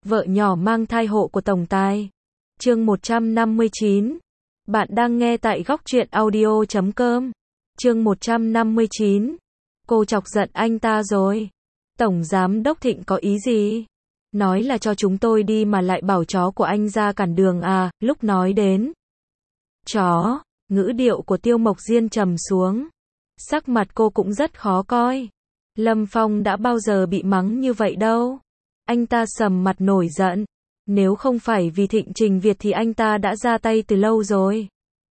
Vợ nhỏ mang thai hộ của tổng tài. Chương 159. Bạn đang nghe tại góc truyện audio.com. Chương 159. Cô chọc giận anh ta rồi. Tổng giám đốc Thịnh có ý gì? Nói là cho chúng tôi đi mà lại bảo chó của anh ra cản đường à? Lúc nói đến chó, ngữ điệu của Tiêu Mộc Diên trầm xuống. Sắc mặt cô cũng rất khó coi. Lâm Phong đã bao giờ bị mắng như vậy đâu. Anh ta sầm mặt nổi giận. Nếu không phải vì Thịnh Trình Việt thì anh ta đã ra tay từ lâu rồi.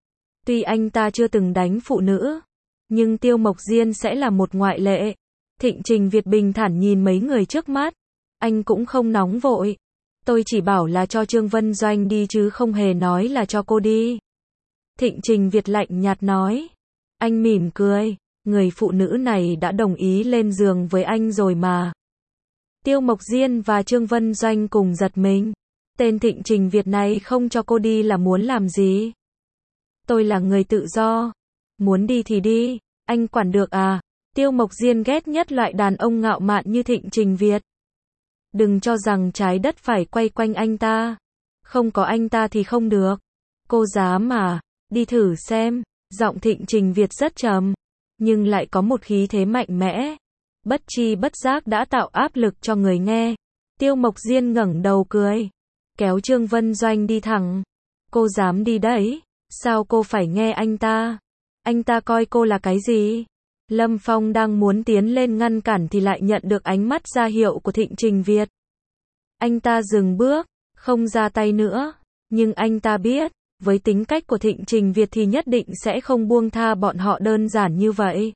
Tuy anh ta chưa từng đánh phụ nữ, nhưng Tiêu Mộc Diên sẽ là một ngoại lệ. Thịnh Trình Việt bình thản nhìn mấy người trước mắt. Anh cũng không nóng vội. Tôi chỉ bảo là cho Trương Vân Doanh đi chứ không hề nói là cho cô đi. Thịnh Trình Việt lạnh nhạt nói. Anh mỉm cười. Người phụ nữ này đã đồng ý lên giường với anh rồi mà. Tiêu Mộc Diên và Trương Vân Doanh cùng giật mình. Tên Thịnh Trình Việt này không cho cô đi là muốn làm gì? Tôi là người tự do. Muốn đi thì đi. Anh quản được à? Tiêu Mộc Diên ghét nhất loại đàn ông ngạo mạn như Thịnh Trình Việt. Đừng cho rằng trái đất phải quay quanh anh ta. Không có anh ta thì không được. Cô dám à? Đi thử xem. Giọng Thịnh Trình Việt rất trầm, nhưng lại có một khí thế mạnh mẽ. Bất chi bất giác đã tạo áp lực cho người nghe. Tiêu Mộc Diên ngẩng đầu cười. Kéo Trương Vân Doanh đi thẳng. Cô dám đi đấy. Sao cô phải nghe anh ta? Anh ta coi cô là cái gì? Lâm Phong đang muốn tiến lên ngăn cản thì lại nhận được ánh mắt ra hiệu của Thịnh Trình Việt. Anh ta dừng bước, không ra tay nữa. Nhưng anh ta biết, với tính cách của Thịnh Trình Việt thì nhất định sẽ không buông tha bọn họ đơn giản như vậy.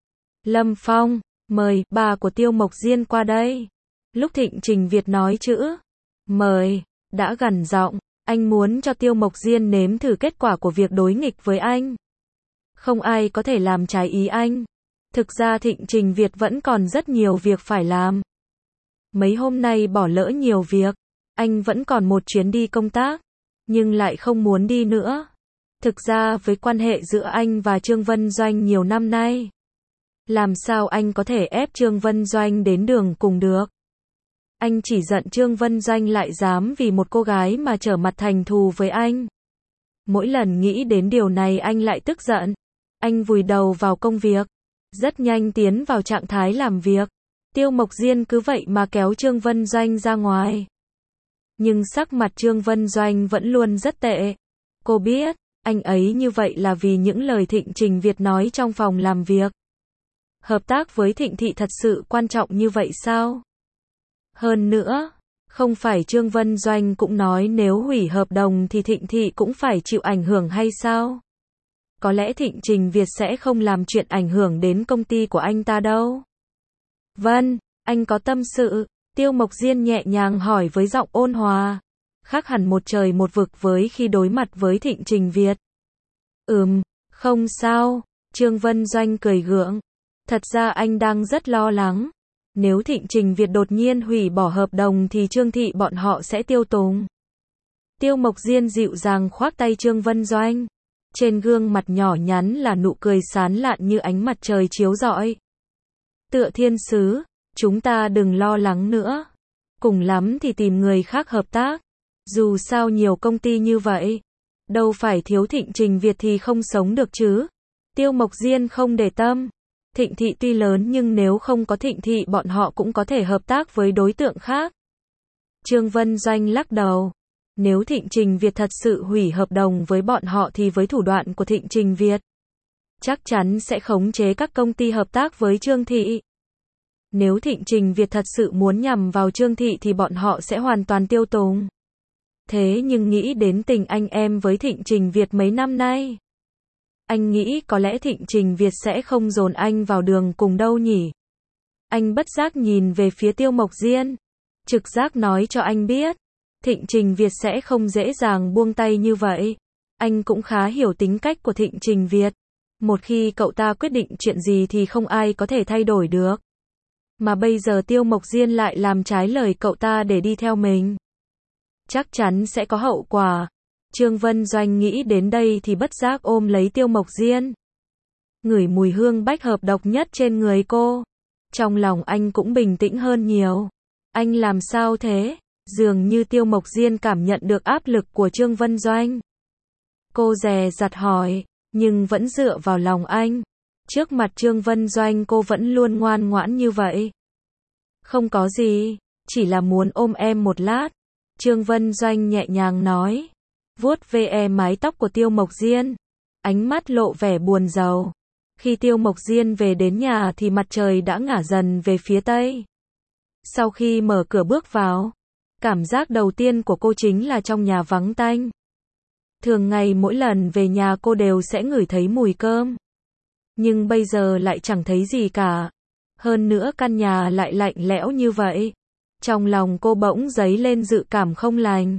Lâm Phong, mời bà của Tiêu Mộc Diên qua đây. Lúc Thịnh Trình Việt nói chữ mời, đã gằn giọng, anh muốn cho Tiêu Mộc Diên nếm thử kết quả của việc đối nghịch với anh. Không ai có thể làm trái ý anh. Thực ra Thịnh Trình Việt vẫn còn rất nhiều việc phải làm. Mấy hôm nay bỏ lỡ nhiều việc. Anh vẫn còn một chuyến đi công tác, nhưng lại không muốn đi nữa. Thực ra với quan hệ giữa anh và Trương Vân Doanh nhiều năm nay, làm sao anh có thể ép Trương Vân Doanh đến đường cùng được? Anh chỉ giận Trương Vân Doanh lại dám vì một cô gái mà trở mặt thành thù với anh. Mỗi lần nghĩ đến điều này anh lại tức giận. Anh vùi đầu vào công việc, rất nhanh tiến vào trạng thái làm việc. Tiêu Mộc Diên cứ vậy mà kéo Trương Vân Doanh ra ngoài. Nhưng sắc mặt Trương Vân Doanh vẫn luôn rất tệ. Cô biết, anh ấy như vậy là vì những lời Thịnh Trình Việt nói trong phòng làm việc. Hợp tác với Thịnh Thị thật sự quan trọng như vậy sao? Hơn nữa, không phải Trương Vân Doanh cũng nói nếu hủy hợp đồng thì Thịnh Thị cũng phải chịu ảnh hưởng hay sao? Có lẽ Thịnh Trình Việt sẽ không làm chuyện ảnh hưởng đến công ty của anh ta đâu. Vâng, anh có tâm sự. Tiêu Mộc Diên nhẹ nhàng hỏi với giọng ôn hòa. Khác hẳn một trời một vực với khi đối mặt với Thịnh Trình Việt. Không sao. Trương Vân Doanh cười gượng. Thật ra anh đang rất lo lắng. Nếu Thịnh Trình Việt đột nhiên hủy bỏ hợp đồng thì Trương Thị bọn họ sẽ tiêu tùng. Tiêu Mộc Diên dịu dàng khoác tay Trương Vân Doanh. Trên gương mặt nhỏ nhắn là nụ cười sán lạn như ánh mặt trời chiếu rọi. Tựa thiên sứ, chúng ta đừng lo lắng nữa. Cùng lắm thì tìm người khác hợp tác. Dù sao nhiều công ty như vậy, đâu phải thiếu Thịnh Trình Việt thì không sống được chứ. Tiêu Mộc Diên không để tâm. Thịnh Thị tuy lớn nhưng nếu không có Thịnh Thị bọn họ cũng có thể hợp tác với đối tượng khác. Trương Vân Doanh lắc đầu. Nếu Thịnh Trình Việt thật sự hủy hợp đồng với bọn họ thì với thủ đoạn của Thịnh Trình Việt, chắc chắn sẽ khống chế các công ty hợp tác với Trương Thị. Nếu Thịnh Trình Việt thật sự muốn nhằm vào Trương Thị thì bọn họ sẽ hoàn toàn tiêu tùng. Thế nhưng nghĩ đến tình anh em với Thịnh Trình Việt mấy năm nay, anh nghĩ có lẽ Thịnh Trình Việt sẽ không dồn anh vào đường cùng đâu nhỉ. Anh bất giác nhìn về phía Tiêu Mộc Diên. Trực giác nói cho anh biết, Thịnh Trình Việt sẽ không dễ dàng buông tay như vậy. Anh cũng khá hiểu tính cách của Thịnh Trình Việt. Một khi cậu ta quyết định chuyện gì thì không ai có thể thay đổi được. Mà bây giờ Tiêu Mộc Diên lại làm trái lời cậu ta để đi theo mình. Chắc chắn sẽ có hậu quả. Trương Vân Doanh nghĩ đến đây thì bất giác ôm lấy Tiêu Mộc Diên. Ngửi mùi hương bách hợp độc nhất trên người cô. Trong lòng anh cũng bình tĩnh hơn nhiều. Anh làm sao thế? Dường như Tiêu Mộc Diên cảm nhận được áp lực của Trương Vân Doanh. Cô dè dặt hỏi, nhưng vẫn dựa vào lòng anh. Trước mặt Trương Vân Doanh cô vẫn luôn ngoan ngoãn như vậy. Không có gì, chỉ là muốn ôm em một lát. Trương Vân Doanh nhẹ nhàng nói. Vuốt ve mái tóc của Tiêu Mộc Diên. Ánh mắt lộ vẻ buồn rầu. Khi Tiêu Mộc Diên về đến nhà thì mặt trời đã ngả dần về phía tây. Sau khi mở cửa bước vào, cảm giác đầu tiên của cô chính là trong nhà vắng tanh. Thường ngày mỗi lần về nhà cô đều sẽ ngửi thấy mùi cơm. Nhưng bây giờ lại chẳng thấy gì cả. Hơn nữa căn nhà lại lạnh lẽo như vậy. Trong lòng cô bỗng dấy lên dự cảm không lành.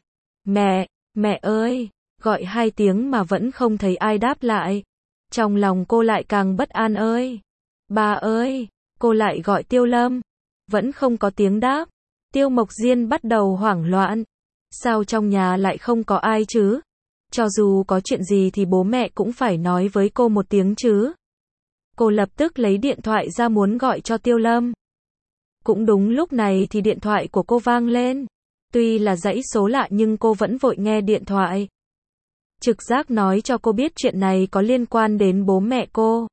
Mẹ ơi, gọi 2 tiếng mà vẫn không thấy ai đáp lại. Trong lòng cô lại càng bất an ơi. Ba ơi, cô lại gọi Tiêu Lâm. Vẫn không có tiếng đáp. Tiêu Mộc Diên bắt đầu hoảng loạn. Sao trong nhà lại không có ai chứ? Cho dù có chuyện gì thì bố mẹ cũng phải nói với cô một tiếng chứ. Cô lập tức lấy điện thoại ra muốn gọi cho Tiêu Lâm. Cũng đúng lúc này thì điện thoại của cô vang lên. Tuy là dãy số lạ nhưng cô vẫn vội nghe điện thoại. Trực giác nói cho cô biết chuyện này có liên quan đến bố mẹ cô.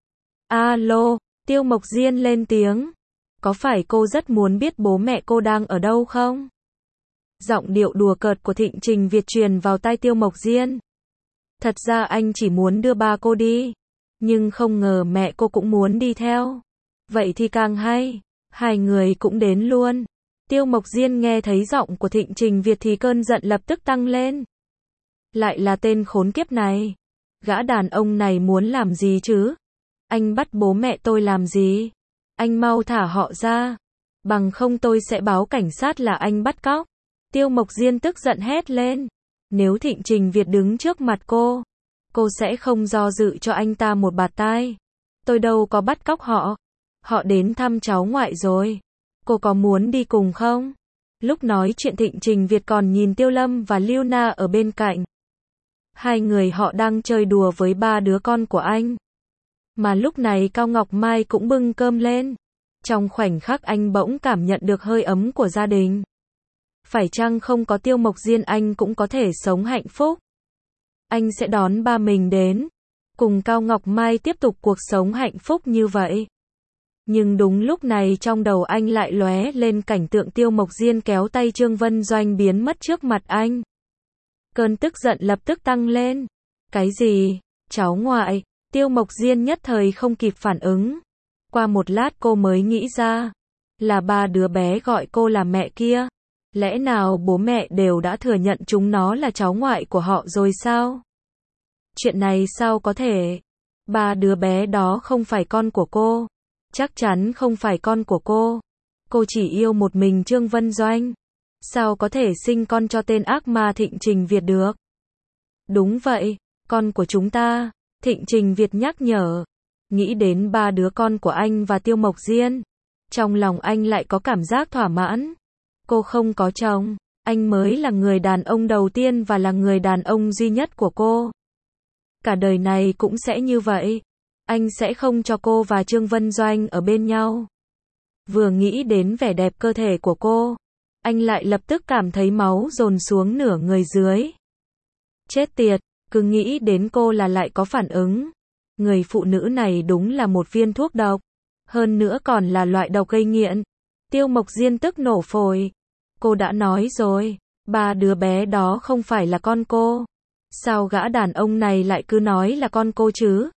Alo, Tiêu Mộc Diên lên tiếng. Có phải cô rất muốn biết bố mẹ cô đang ở đâu không? Giọng điệu đùa cợt của Thịnh Trình Việt truyền vào tai Tiêu Mộc Diên. Thật ra anh chỉ muốn đưa ba cô đi. Nhưng không ngờ mẹ cô cũng muốn đi theo. Vậy thì càng hay. 2 người cũng đến luôn. Tiêu Mộc Diên nghe thấy giọng của Thịnh Trình Việt thì cơn giận lập tức tăng lên. Lại là tên khốn kiếp này. Gã đàn ông này muốn làm gì chứ? Anh bắt bố mẹ tôi làm gì? Anh mau thả họ ra. Bằng không tôi sẽ báo cảnh sát là anh bắt cóc. Tiêu Mộc Diên tức giận hét lên. Nếu Thịnh Trình Việt đứng trước mặt cô sẽ không do dự cho anh ta một bạt tai. Tôi đâu có bắt cóc họ. Họ đến thăm cháu ngoại rồi. Cô có muốn đi cùng không? Lúc nói chuyện Thịnh Trình Việt còn nhìn Tiêu Lâm và Lưu Na ở bên cạnh. 2 người họ đang chơi đùa với 3 đứa con của anh. Mà lúc này Cao Ngọc Mai cũng bưng cơm lên. Trong khoảnh khắc anh bỗng cảm nhận được hơi ấm của gia đình. Phải chăng không có Tiêu Mộc Diên anh cũng có thể sống hạnh phúc? Anh sẽ đón ba mình đến. Cùng Cao Ngọc Mai tiếp tục cuộc sống hạnh phúc như vậy. Nhưng đúng lúc này trong đầu anh lại lóe lên cảnh tượng Tiêu Mộc Diên kéo tay Trương Vân Doanh biến mất trước mặt anh. Cơn tức giận lập tức tăng lên. Cái gì? Cháu ngoại? Tiêu Mộc Diên nhất thời không kịp phản ứng. Qua một lát cô mới nghĩ ra. Là 3 đứa bé gọi cô là mẹ kia. Lẽ nào bố mẹ đều đã thừa nhận chúng nó là cháu ngoại của họ rồi sao? Chuyện này sao có thể? 3 đứa bé đó không phải con của cô. Chắc chắn không phải con của cô. Cô chỉ yêu một mình Trương Vân Doanh. Sao có thể sinh con cho tên ác ma Thịnh Trình Việt được? Đúng vậy, con của chúng ta. Thịnh Trình Việt nhắc nhở. Nghĩ đến 3 đứa con của anh và Tiêu Mộc Diên. Trong lòng anh lại có cảm giác thỏa mãn. Cô không có chồng. Anh mới là người đàn ông đầu tiên và là người đàn ông duy nhất của cô. Cả đời này cũng sẽ như vậy. Anh sẽ không cho cô và Trương Vân Doanh ở bên nhau. Vừa nghĩ đến vẻ đẹp cơ thể của cô, anh lại lập tức cảm thấy máu dồn xuống nửa người dưới. Chết tiệt, cứ nghĩ đến cô là lại có phản ứng. Người phụ nữ này đúng là một viên thuốc độc. Hơn nữa còn là loại độc gây nghiện. Tiêu Mộc Diên tức nổ phổi. Cô đã nói rồi, 3 đứa bé đó không phải là con cô. Sao gã đàn ông này lại cứ nói là con cô chứ?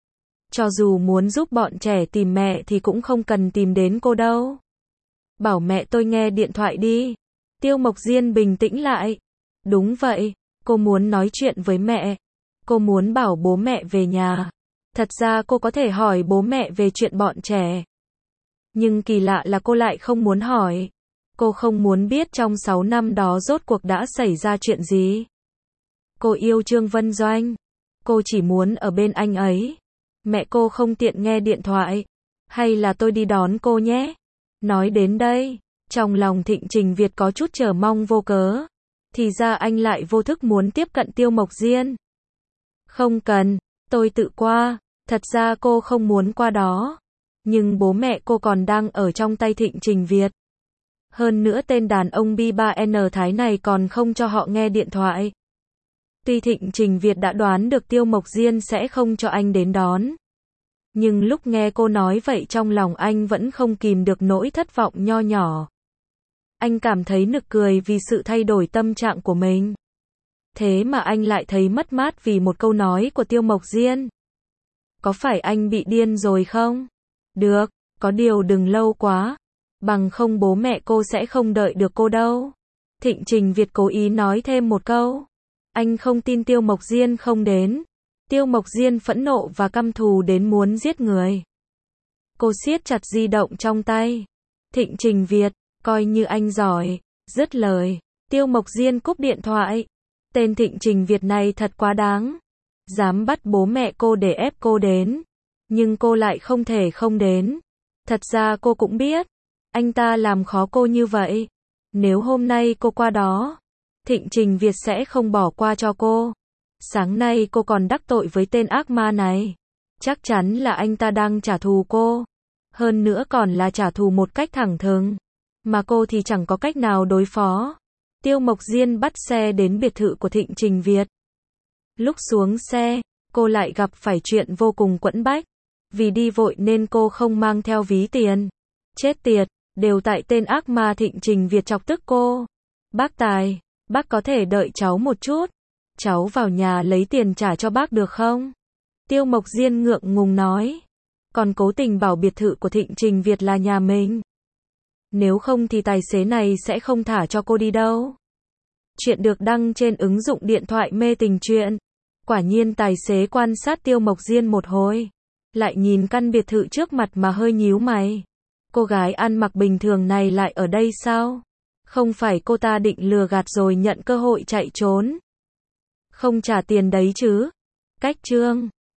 Cho dù muốn giúp bọn trẻ tìm mẹ thì cũng không cần tìm đến cô đâu. Bảo mẹ tôi nghe điện thoại đi. Tiêu Mộc Diên bình tĩnh lại. Đúng vậy, cô muốn nói chuyện với mẹ. Cô muốn bảo bố mẹ về nhà. Thật ra cô có thể hỏi bố mẹ về chuyện bọn trẻ. Nhưng kỳ lạ là cô lại không muốn hỏi. Cô không muốn biết trong 6 năm đó rốt cuộc đã xảy ra chuyện gì. Cô yêu Trương Vân Doanh. Cô chỉ muốn ở bên anh ấy. Mẹ cô không tiện nghe điện thoại. Hay là tôi đi đón cô nhé? Nói đến đây, trong lòng Thịnh Trình Việt có chút chờ mong vô cớ. Thì ra anh lại vô thức muốn tiếp cận Tiêu Mộc Diên. Không cần, tôi tự qua. Thật ra cô không muốn qua đó. Nhưng bố mẹ cô còn đang ở trong tay Thịnh Trình Việt. Hơn nữa tên đàn ông B3N Thái này còn không cho họ nghe điện thoại. Tuy Thịnh Trình Việt đã đoán được Tiêu Mộc Diên sẽ không cho anh đến đón. Nhưng lúc nghe cô nói vậy trong lòng anh vẫn không kìm được nỗi thất vọng nho nhỏ. Anh cảm thấy nực cười vì sự thay đổi tâm trạng của mình. Thế mà anh lại thấy mất mát vì một câu nói của Tiêu Mộc Diên. Có phải anh bị điên rồi không? Được, có điều đừng lâu quá. Bằng không bố mẹ cô sẽ không đợi được cô đâu. Thịnh Trình Việt cố ý nói thêm một câu. Anh không tin Tiêu Mộc Diên không đến. Tiêu Mộc Diên phẫn nộ và căm thù đến muốn giết người. Cô siết chặt di động trong tay. Thịnh Trình Việt, coi như anh giỏi. Dứt lời, Tiêu Mộc Diên cúp điện thoại. Tên Thịnh Trình Việt này thật quá đáng. Dám bắt bố mẹ cô để ép cô đến. Nhưng cô lại không thể không đến. Thật ra cô cũng biết. Anh ta làm khó cô như vậy. Nếu hôm nay cô qua đó, Thịnh Trình Việt sẽ không bỏ qua cho cô. Sáng nay cô còn đắc tội với tên ác ma này. Chắc chắn là anh ta đang trả thù cô. Hơn nữa còn là trả thù một cách thẳng thừng. Mà cô thì chẳng có cách nào đối phó. Tiêu Mộc Diên bắt xe đến biệt thự của Thịnh Trình Việt. Lúc xuống xe, cô lại gặp phải chuyện vô cùng quẫn bách. Vì đi vội nên cô không mang theo ví tiền. Chết tiệt, đều tại tên ác ma Thịnh Trình Việt chọc tức cô. Bác Tài, bác có thể đợi cháu một chút. Cháu vào nhà lấy tiền trả cho bác được không? Tiêu Mộc Diên ngượng ngùng nói. Còn cố tình bảo biệt thự của Thịnh Trình Việt là nhà mình. Nếu không thì tài xế này sẽ không thả cho cô đi đâu. Chuyện được đăng trên ứng dụng điện thoại mê tình truyện. Quả nhiên tài xế quan sát Tiêu Mộc Diên một hồi. Lại nhìn căn biệt thự trước mặt mà hơi nhíu mày. Cô gái ăn mặc bình thường này lại ở đây sao? Không phải cô ta định lừa gạt rồi nhận cơ hội chạy trốn. Không trả tiền đấy chứ? Cách chương